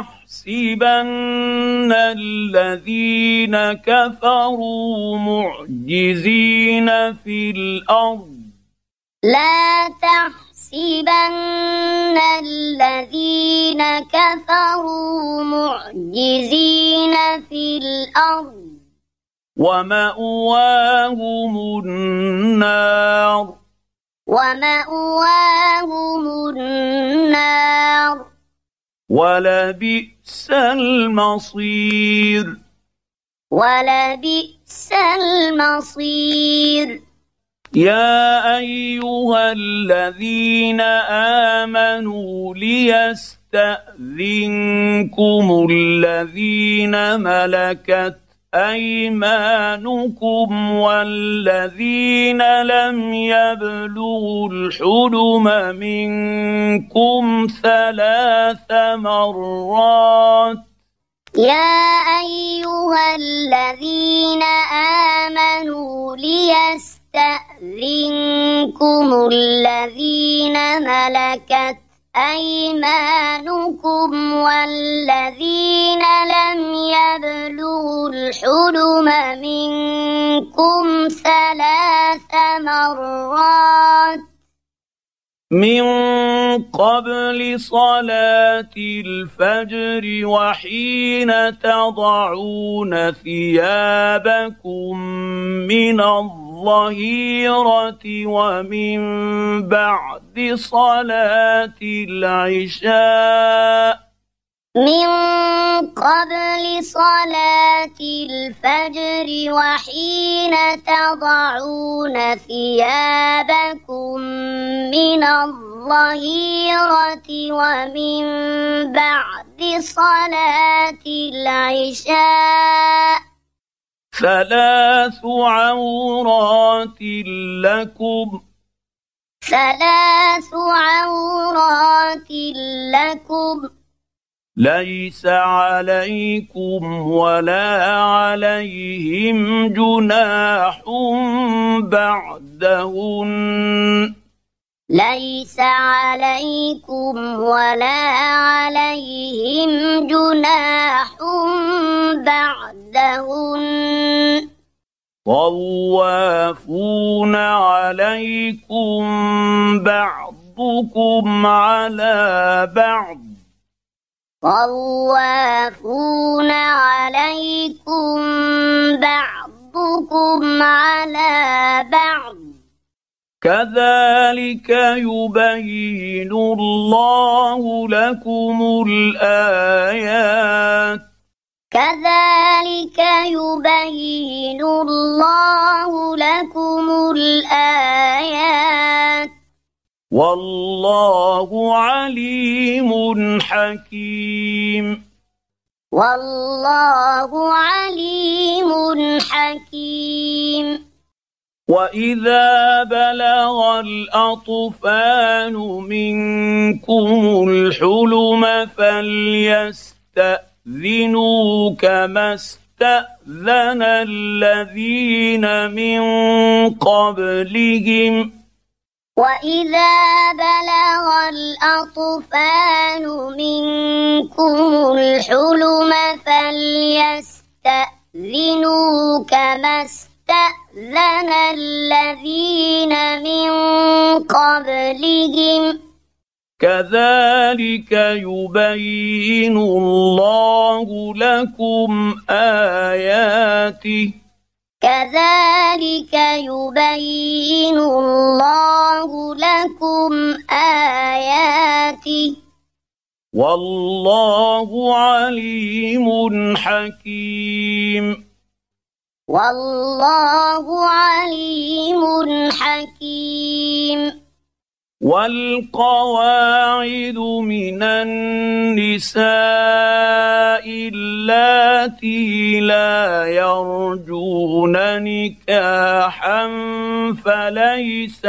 تحسبن الذين كفروا معجزين في الأرض لا تحسبن الذين كفروا معجزين في الأرض ومأواهم النار ومأواهم النار ولبئس المصير ولبئس المصير يا أيها الذين آمنوا ليستأذنكم الذين ملكت أيمانكم والذين لم يبلغوا الحلم منكم 3 مرات يا أيها الذين آمنوا ليستأذنكم الذين ملكت أيمانكم والذين لم يبلغوا الحلم منكم 3 مرات من قبل صلاة الفجر وحين تضعون ثيابكم من الظهيرة ومن بعد صلاة العشاء من قبل صلاة الفجر وحين تضعون ثيابكم من الظهيرة ومن بعد صلاة العشاء 3 عورات لكم 3 عورات لكم ليس عليكم ولا عليهم جناح بعدهن ليس عليكم ولا عليهم جناح بعدهن طوافون عليكم بعضكم على بعض طوافون عليكم بعضكم على بعض كذلك يبين الله لكم الآيات كذلك يبين الله لكم الآيات والله عليم حكيم والله عليم حكيم وإذا بلغ الأطفال منكم الحلم فليستأذنوا كما استأذن الذين من قبلهم وإذا بلغ الأطفال منكم الحلم فليستأذنوا كما استأذن الذين من قبلهم كذلك يبين الله لكم آياته كذلك يبين الله لكم آياته والله عليم حكيم والله عليم حكيم والقواعد من النساء اللاتي لا يرجون نكاحا فليس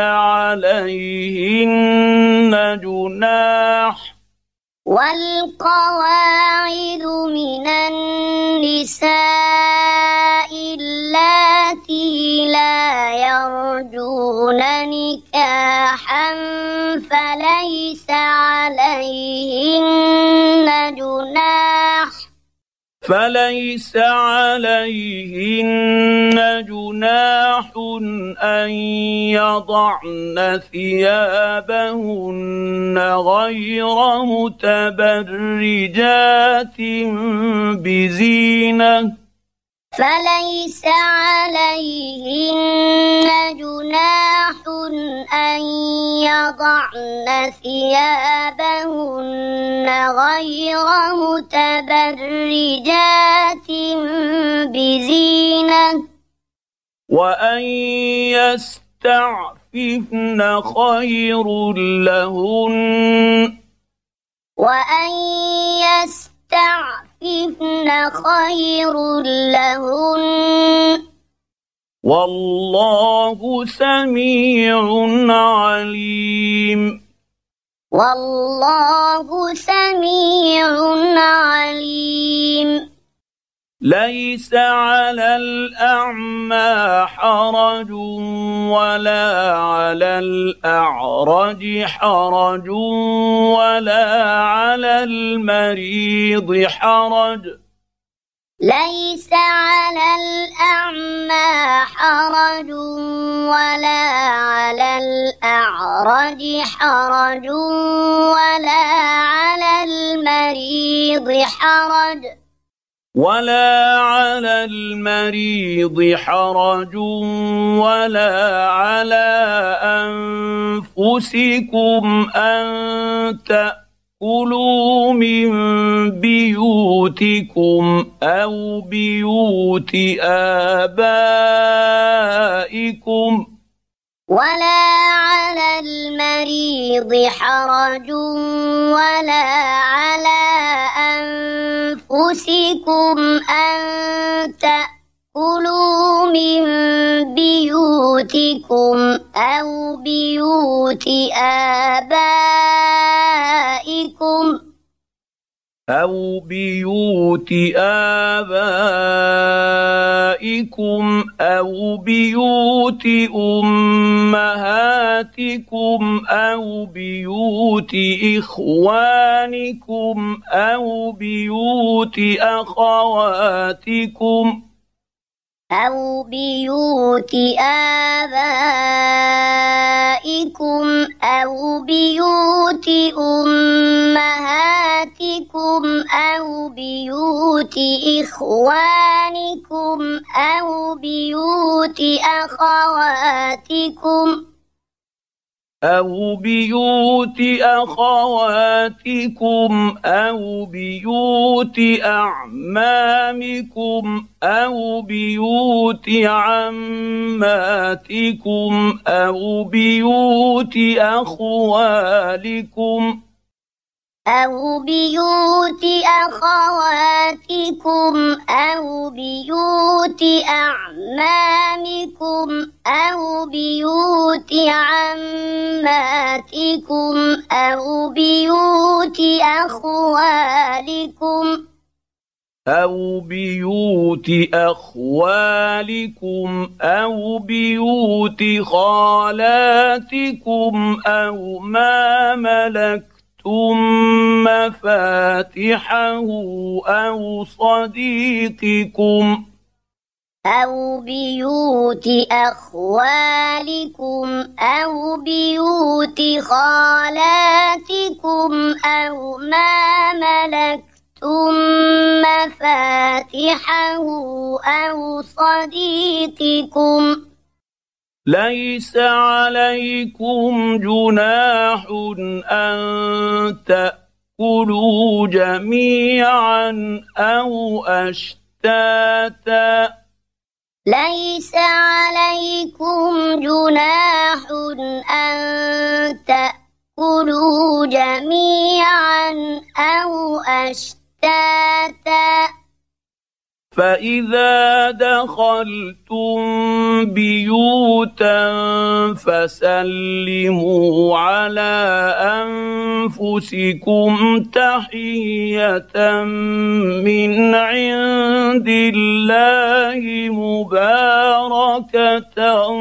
عليهن جناح والقواعد من النساء اللاتي لا يرجون نكاحا فليس عليهن جناح أن يضعن ثيابهن غير متبرجات بزينة فليس عليهن جناح أن يضعن ثيابهن غير متبرجات بزينة وأن يستعففن خير لهن وأن يستعففن خير لهن والله سميع عليم والله سميع عليم ليس على الأعمى حرج ولا على الأعرج حرج ولا على المريض حرج ليس على الأعمى حرج ولا على الأعرج حرج ولا على المريض حرج ولا على أنفسكم أن تأكلوا من بيوتكم أو بيوت آبائكم ولا على المريض حرج ولا على أنفسكم أن تأكلوا من بيوتكم أو بيوت آبائكم أو بيوت أمهاتكم أو بيوت إخوانكم أو بيوت أخواتكم أو بيوت آبائكم أو بيوت أمهاتكم أو بيوت إخوانكم أو بيوت أخواتكم أو بيوت أخواتكم أو بيوت أعمامكم أو بيوت عماتكم أو بيوت أخوالكم أو بيوت أخواتكم أو بيوت أعمامكم أو بيوت عماتكم أو بيوت أخوالكم أو بيوت أخوالكم أو بيوت خالاتكم أو ما ملكتم مفاتحه أو صديقكم أو بيوت أخوالكم أو بيوت خالاتكم أو ما ملكتم مفاتحه أو صديقكم ليس عليكم جناح أن تأكلوا جميعا أو أشتاتا ليس عليكم جناح أن تأكلوا جميعا أو أشتاتا فإذا دخلتم بيوتا فسلموا على أنفسكم تحية من عند الله مباركة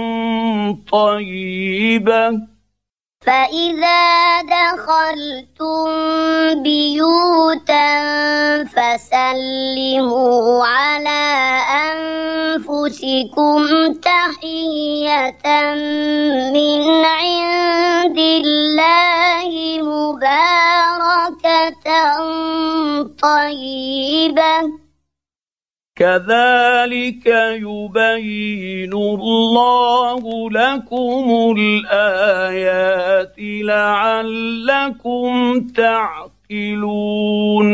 طيبة فإذا دخلتم بيوتا فسلموا على أنفسكم تحية من عند الله مباركة طيبة كذلك يبين الله لكم الآيات لعلكم تعقلون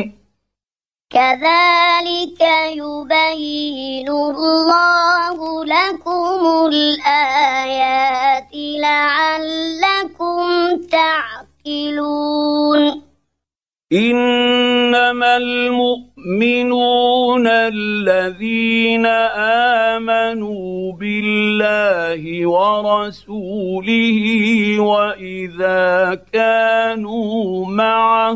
كذلك يبين الله لكم الآيات لعلكم تعقلون إنما المؤمنون الذين آمنوا بالله ورسوله وإذا كانوا معه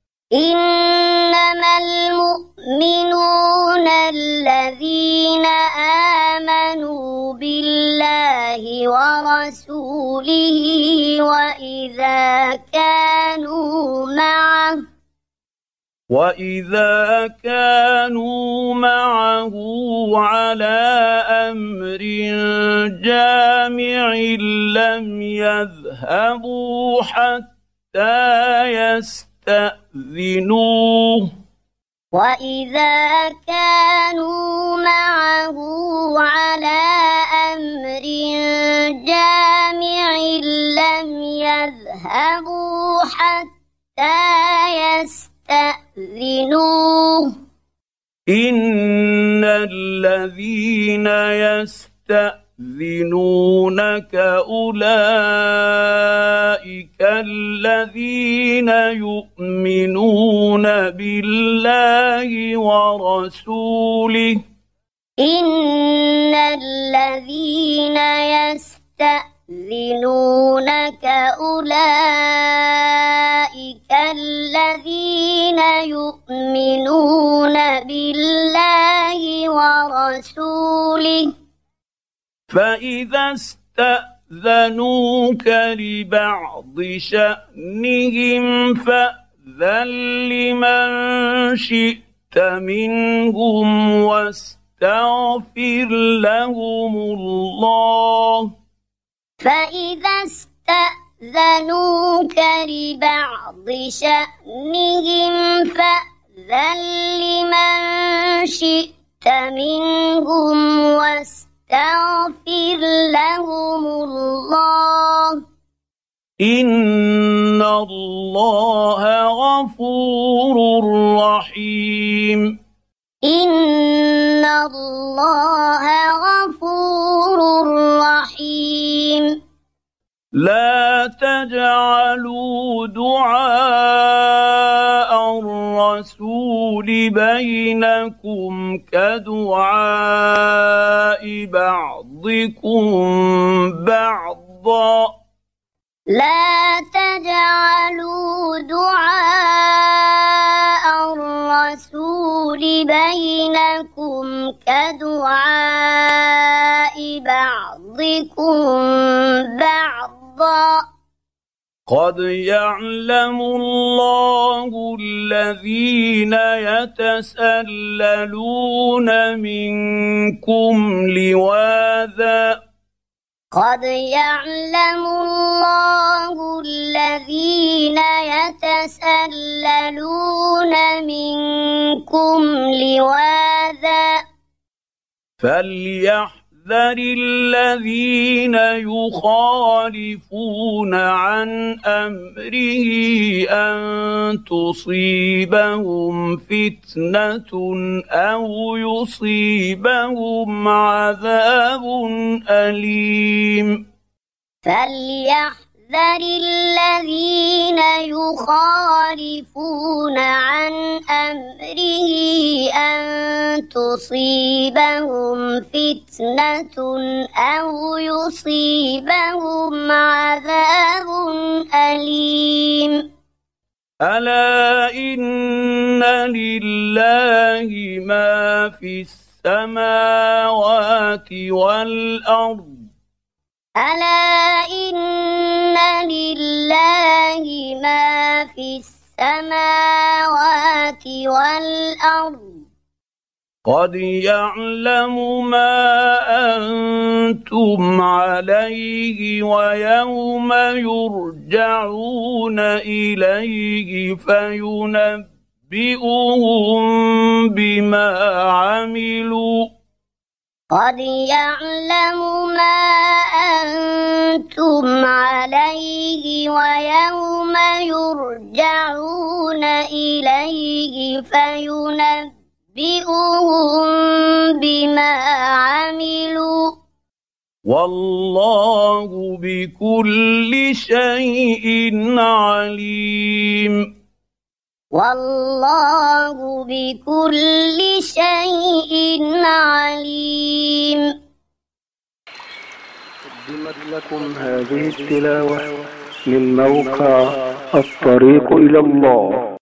إنما المؤمنون الذين آمنوا بالله ورسوله وإذا كانوا معه على أمر جامع لم يذهبوا حتى يستأذنوه وإذا كانوا معه على أمر جامع لم يذهبوا حتى يستأذنوه إن الذين يستأذنونك أولئك الذين يؤمنون بالله ورسوله إن الذين يستأذنونك أولئك الذين يؤمنون بالله ورسوله فإذا استأذنوك لبعض شأنهم فأذن لمن شئت منهم واستغفر لهم الله فإذا استأذنوك لبعض شأنهم فأذن لمن شئت منهم واستغفر لهم الله إن الله غفور رحيم إن الله غفور رحيم لا تجعلوا دعاء الرسول بينكم كدعاء بعضكم بعضا لا تجعلوا دعاء الرسول بينكم كدعاء بعضكم بعضا قد يعلم الله الذين يتسللون منكم لواذا قد يعلم الله الذين يتسللون منكم لواذا فليحذر الذين يخالفون عن أمره أن تصيبهم فتنة أو يصيبهم عذاب أليم فليحذر الذين يخالفون عن أمره أن تصيبهم فتنة أو يصيبهم عذاب أليم ألا إن لله ما في السماوات والأرض ألا إن لله ما في السماوات والأرض قد يعلم ما أنتم عليه ويوم يرجعون إليه فينبئهم بما عملوا قد يعلم ما أنتم عليه ويوم يرجعون إليه فينبئهم بما عملوا والله بكل شيء عليم والله بكل شيء عليم. قدمت لكم هذه التلاوة من موقع الطريق إلى الله.